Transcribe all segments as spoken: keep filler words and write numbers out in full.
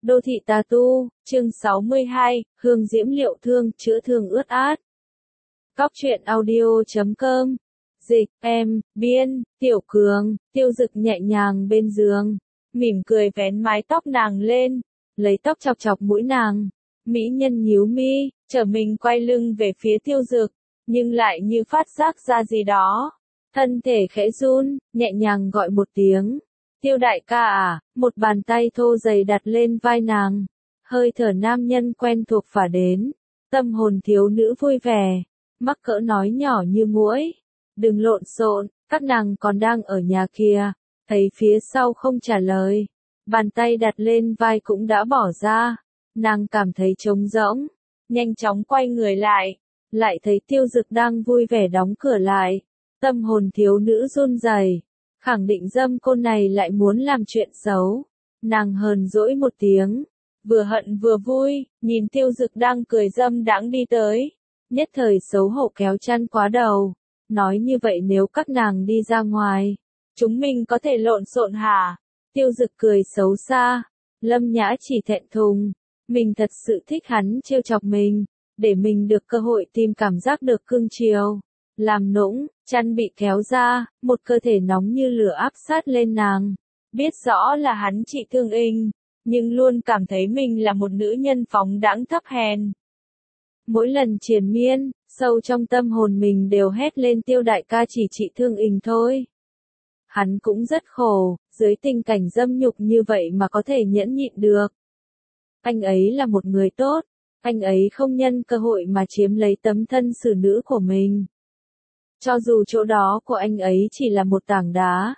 Đô thị tà tu, chương sáu mươi hai, hương diễm liệu thương, chữa thương ướt át. Góc truyện audio chấm com. Dịch, em, biên, Tiểu Cường, Tiêu Dực nhẹ nhàng bên giường, mỉm cười vén mái tóc nàng lên, lấy tóc chọc chọc mũi nàng. Mỹ nhân nhíu mi, trở mình quay lưng về phía Tiêu Dực, nhưng lại như phát giác ra gì đó. Thân thể khẽ run, nhẹ nhàng gọi một tiếng. Tiêu đại ca à, một bàn tay thô dày đặt lên vai nàng. Hơi thở nam nhân quen thuộc phả đến. Tâm hồn thiếu nữ vui vẻ. Mắc cỡ nói nhỏ như muỗi. Đừng lộn xộn, các nàng còn đang ở nhà kìa. Thấy phía sau không trả lời. Bàn tay đặt lên vai cũng đã bỏ ra. Nàng cảm thấy trống rỗng. Nhanh chóng quay người lại. Lại thấy Tiêu Dực đang vui vẻ đóng cửa lại. Tâm hồn thiếu nữ run rẩy. Khẳng định dâm côn này lại muốn làm chuyện xấu. Nàng hờn dỗi một tiếng. Vừa hận vừa vui, nhìn Tiêu Dực đang cười dâm đãng đi tới. Nhất thời xấu hổ kéo chăn quá đầu. Nói như vậy nếu các nàng đi ra ngoài, chúng mình có thể lộn xộn hả? Tiêu Dực cười xấu xa. Lâm Nhã chỉ thẹn thùng. Mình thật sự thích hắn trêu chọc mình. Để mình được cơ hội tìm cảm giác được cưng chiều. Làm nũng, chăn bị kéo ra, một cơ thể nóng như lửa áp sát lên nàng. Biết rõ là hắn chỉ thương inh, nhưng luôn cảm thấy mình là một nữ nhân phóng đãng thấp hèn. Mỗi lần triền miên, sâu trong tâm hồn mình đều hét lên Tiêu đại ca chỉ trị thương inh thôi. Hắn cũng rất khổ, dưới tình cảnh dâm nhục như vậy mà có thể nhẫn nhịn được. Anh ấy là một người tốt, anh ấy không nhân cơ hội mà chiếm lấy tấm thân xử nữ của mình. Cho dù chỗ đó của anh ấy chỉ là một tảng đá.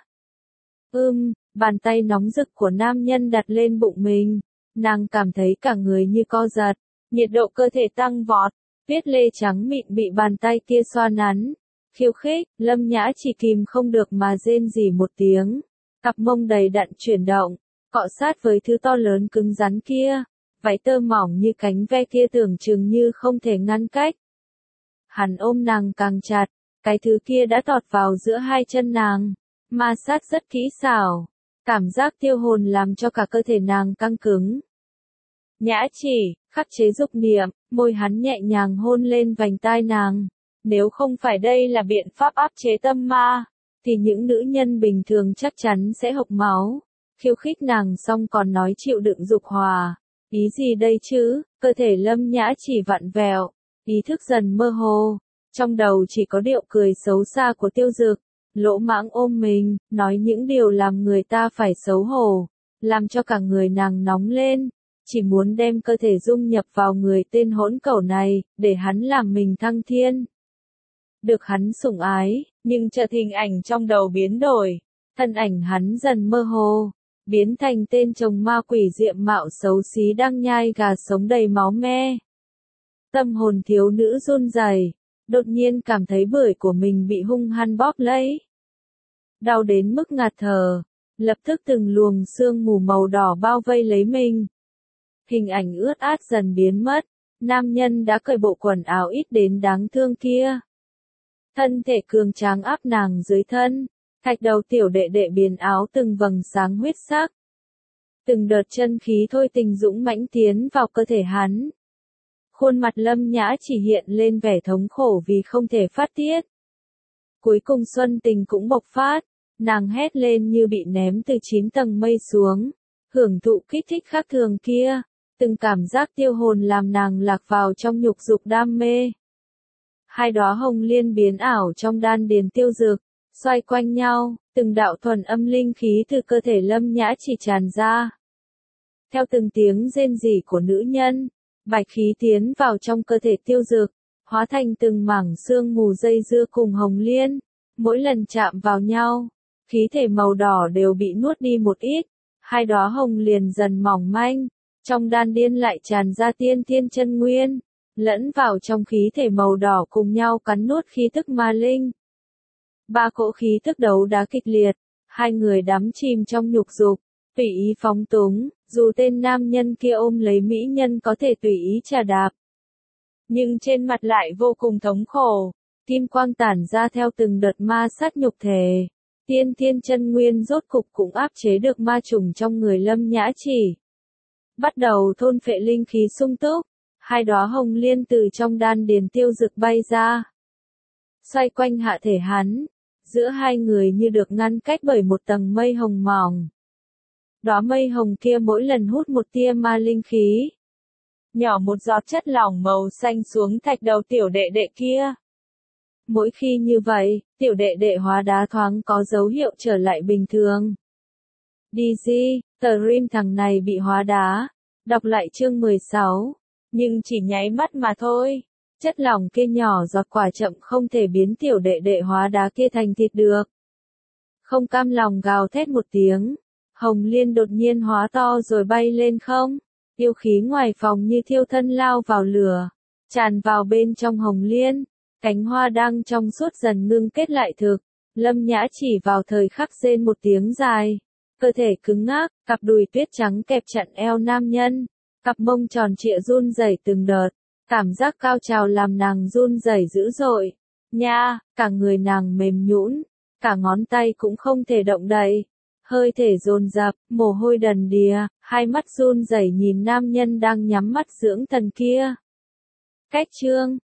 Ưm, bàn tay nóng rực của nam nhân đặt lên bụng mình. Nàng cảm thấy cả người như co giật. Nhiệt độ cơ thể tăng vọt. Tuyết lê trắng mịn bị bàn tay kia xoa nắn. Khiêu khích, Lâm Nhã chỉ kìm không được mà rên rỉ một tiếng. Cặp mông đầy đặn chuyển động. Cọ sát với thứ to lớn cứng rắn kia. Váy tơ mỏng như cánh ve kia tưởng chừng như không thể ngăn cách. Hắn ôm nàng càng chặt. Cái thứ kia đã tọt vào giữa hai chân nàng, ma sát rất kỹ xảo, cảm giác tiêu hồn làm cho cả cơ thể nàng căng cứng. Nhã chỉ, khắc chế dục niệm, môi hắn nhẹ nhàng hôn lên vành tai nàng. Nếu không phải đây là biện pháp áp chế tâm ma, thì những nữ nhân bình thường chắc chắn sẽ hộc máu. Khiêu khích nàng xong còn nói chịu đựng dục hòa. Ý gì đây chứ, cơ thể Lâm Nhã chỉ vặn vẹo, ý thức dần mơ hồ. Trong đầu chỉ có điệu cười xấu xa của Tiêu Dực, lỗ mãng ôm mình, nói những điều làm người ta phải xấu hổ, làm cho cả người nàng nóng lên, chỉ muốn đem cơ thể dung nhập vào người tên hỗn cẩu này, để hắn làm mình thăng thiên. Được hắn sủng ái, nhưng chợt hình ảnh trong đầu biến đổi, thân ảnh hắn dần mơ hồ, biến thành tên chồng ma quỷ diệm mạo xấu xí đang nhai gà sống đầy máu me. Tâm hồn thiếu nữ run rẩy. Đột nhiên cảm thấy bưởi của mình bị hung hăng bóp lấy. Đau đến mức ngạt thở. Lập tức từng luồng sương mù màu đỏ bao vây lấy mình. Hình ảnh ướt át dần biến mất. Nam nhân đã cởi bộ quần áo ít đến đáng thương kia. Thân thể cường tráng áp nàng dưới thân. Thạch đầu tiểu đệ đệ biến áo từng vầng sáng huyết sắc. Từng đợt chân khí thôi tình dũng mãnh tiến vào cơ thể hắn. Khuôn mặt Lâm Nhã chỉ hiện lên vẻ thống khổ vì không thể phát tiết. Cuối cùng xuân tình cũng bộc phát, nàng hét lên như bị ném từ chín tầng mây xuống, hưởng thụ kích thích khác thường kia, từng cảm giác tiêu hồn làm nàng lạc vào trong nhục dục đam mê. Hai đóa hồng liên biến ảo trong đan điền Tiêu Dực, xoay quanh nhau, từng đạo thuần âm linh khí từ cơ thể Lâm Nhã chỉ tràn ra. Theo từng tiếng rên rỉ của nữ nhân, bạch khí tiến vào trong cơ thể Tiêu Dực, hóa thành từng mảng sương mù dây dưa cùng hồng liên. Mỗi lần chạm vào nhau, khí thể màu đỏ đều bị nuốt đi một ít, hai đóa hồng liền dần mỏng manh, trong đan điên lại tràn ra tiên thiên chân nguyên, lẫn vào trong khí thể màu đỏ cùng nhau cắn nuốt khí tức ma linh. Ba cỗ khí tức đấu đá kịch liệt, hai người đắm chìm trong nhục dục, tùy ý phóng túng, dù tên nam nhân kia ôm lấy mỹ nhân có thể tùy ý chà đạp. Nhưng trên mặt lại vô cùng thống khổ, kim quang tản ra theo từng đợt ma sát nhục thể. Tiên thiên chân nguyên rốt cục cũng áp chế được ma trùng trong người Lâm Nhã chỉ. bắt đầu thôn phệ linh khí sung túc, hai đóa hồng liên từ trong đan điền Tiêu Dực bay ra, xoay quanh hạ thể hắn, giữa hai người như được ngăn cách bởi một tầng mây hồng mỏng. Đóa mây hồng kia mỗi lần hút một tia ma linh khí, nhỏ một giọt chất lỏng màu xanh xuống thạch đầu tiểu đệ đệ kia. Mỗi khi như vậy, tiểu đệ đệ hóa đá thoáng có dấu hiệu trở lại bình thường. đê giê, tờ Rim thằng này bị hóa đá. Đọc lại chương mười sáu. Nhưng chỉ nháy mắt mà thôi. Chất lỏng kia nhỏ giọt quả chậm không thể biến tiểu đệ đệ hóa đá kia thành thịt được. Không cam lòng gào thét một tiếng. Hồng liên đột nhiên hóa to rồi bay lên không. Yêu khí ngoài phòng như thiêu thân lao vào lửa. Tràn vào bên trong hồng liên. Cánh hoa đang trong suốt dần ngưng kết lại thực. Lâm Nhã chỉ vào thời khắc rên một tiếng dài. Cơ thể cứng ngắc, cặp đùi tuyết trắng kẹp chặt eo nam nhân. Cặp mông tròn trịa run rẩy từng đợt. Cảm giác cao trào làm nàng run rẩy dữ dội. Nha, cả người nàng mềm nhũn, cả ngón tay cũng không thể động đậy. Hơi thể dồn dập, mồ hôi đần đìa, hai mắt run rẩy nhìn nam nhân đang nhắm mắt dưỡng thần kia. Cách chương